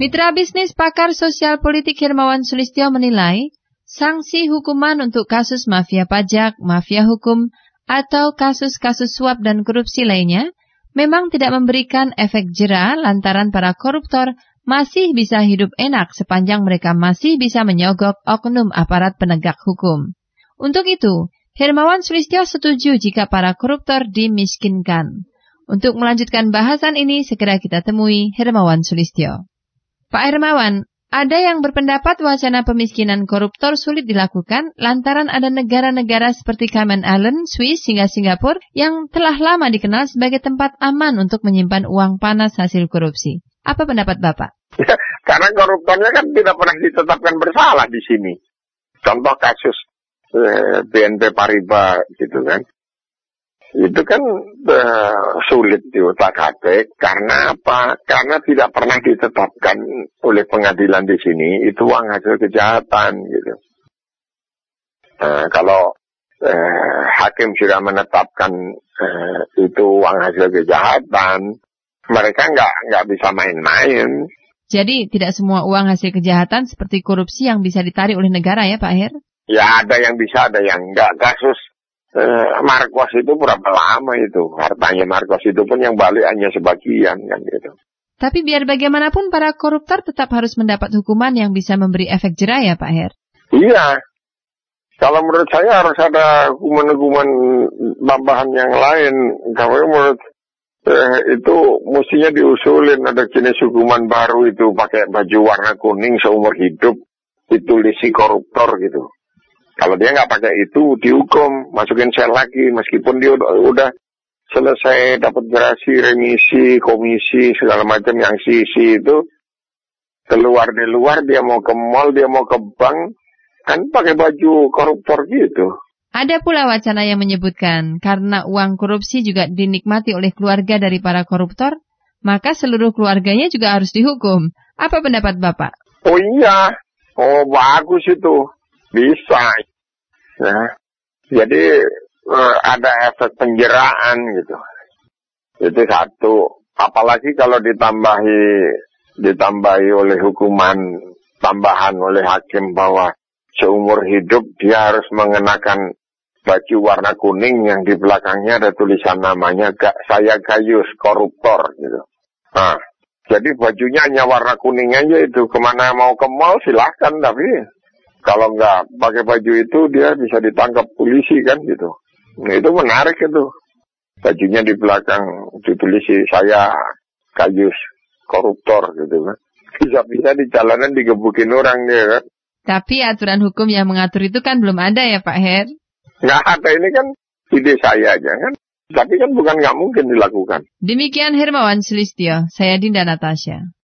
Mitra bisnis pakar sosial politik Hermawan Sulistyo menilai, sanksi hukuman untuk kasus mafia pajak, mafia hukum, atau kasus-kasus suap dan korupsi lainnya memang tidak memberikan efek jera lantaran para koruptor masih bisa hidup enak sepanjang mereka masih bisa menyogok oknum aparat penegak hukum. Untuk itu, Hermawan Sulistyo setuju jika para koruptor dimiskinkan. Untuk melanjutkan bahasan ini, segera kita temui Hermawan Sulistyo. Pak Hermawan, ada yang berpendapat wacana pemiskinan koruptor sulit dilakukan lantaran ada negara-negara seperti Cayman Islands, Swiss hingga Singapura yang telah lama dikenal sebagai tempat aman untuk menyimpan uang panas hasil korupsi. Apa pendapat Bapak? Ya, karena koruptornya kan tidak pernah ditetapkan bersalah di sini. Contoh kasus BNP Paribas gitu kan. Itu kan sulit diutak-atik karena apa? Karena tidak pernah ditetapkan oleh pengadilan di sini itu uang hasil kejahatan gitu. Kalau hakim sudah menetapkan itu uang hasil kejahatan, mereka nggak bisa main-main. Jadi tidak semua uang hasil kejahatan seperti korupsi yang bisa ditarik oleh negara ya Pak Her? Ya ada yang bisa, ada yang enggak. Kasus Marcos itu berapa lama itu? Hartanya Marcos itu pun yang balik hanya sebagian kan gitu. Tapi biar bagaimanapun para koruptor tetap harus mendapat hukuman yang bisa memberi efek jera ya Pak Her? Iya. Kalau menurut saya harus ada hukuman-hukuman tambahan yang lain. Kalau menurut itu mestinya diusulin ada jenis hukuman baru itu pakai baju warna kuning seumur hidup ditulisi koruptor gitu. Kalau dia nggak pakai itu dihukum, masukin sel lagi meskipun dia udah selesai dapat gerasi, remisi, komisi segala macam yang sisi itu keluar di luar dia mau ke mall, dia mau ke bank kan pakai baju koruptor gitu. Ada pula wacana yang menyebutkan karena uang korupsi juga dinikmati oleh keluarga dari para koruptor, maka seluruh keluarganya juga harus dihukum. Apa pendapat Bapak? Oh iya, oh bagus itu. Bisa. Nah, jadi ada efek penjeraan gitu. Itu satu. Apalagi kalau ditambahi oleh hukuman tambahan oleh hakim bahwa seumur hidup dia harus mengenakan baju warna kuning yang di belakangnya ada tulisan namanya saya Gayus koruptor gitu. Nah, jadi bajunya hanya warna kuning aja itu. Kemana mau ke mall silahkan tapi kalau nggak pakai baju itu dia bisa ditangkap polisi kan gitu. Nah, itu menarik itu. Bajunya di belakang ditulisi saya Gayus koruptor gitu kan. Bisa-bisa di jalanan digebukin orang dia kan. Tapi aturan hukum yang mengatur itu kan belum ada ya Pak Her? Nggak ada, ini kan ide saya aja kan. Tapi kan bukan nggak mungkin dilakukan. Demikian Hermawan Sulistyo, saya Dinda Natasha.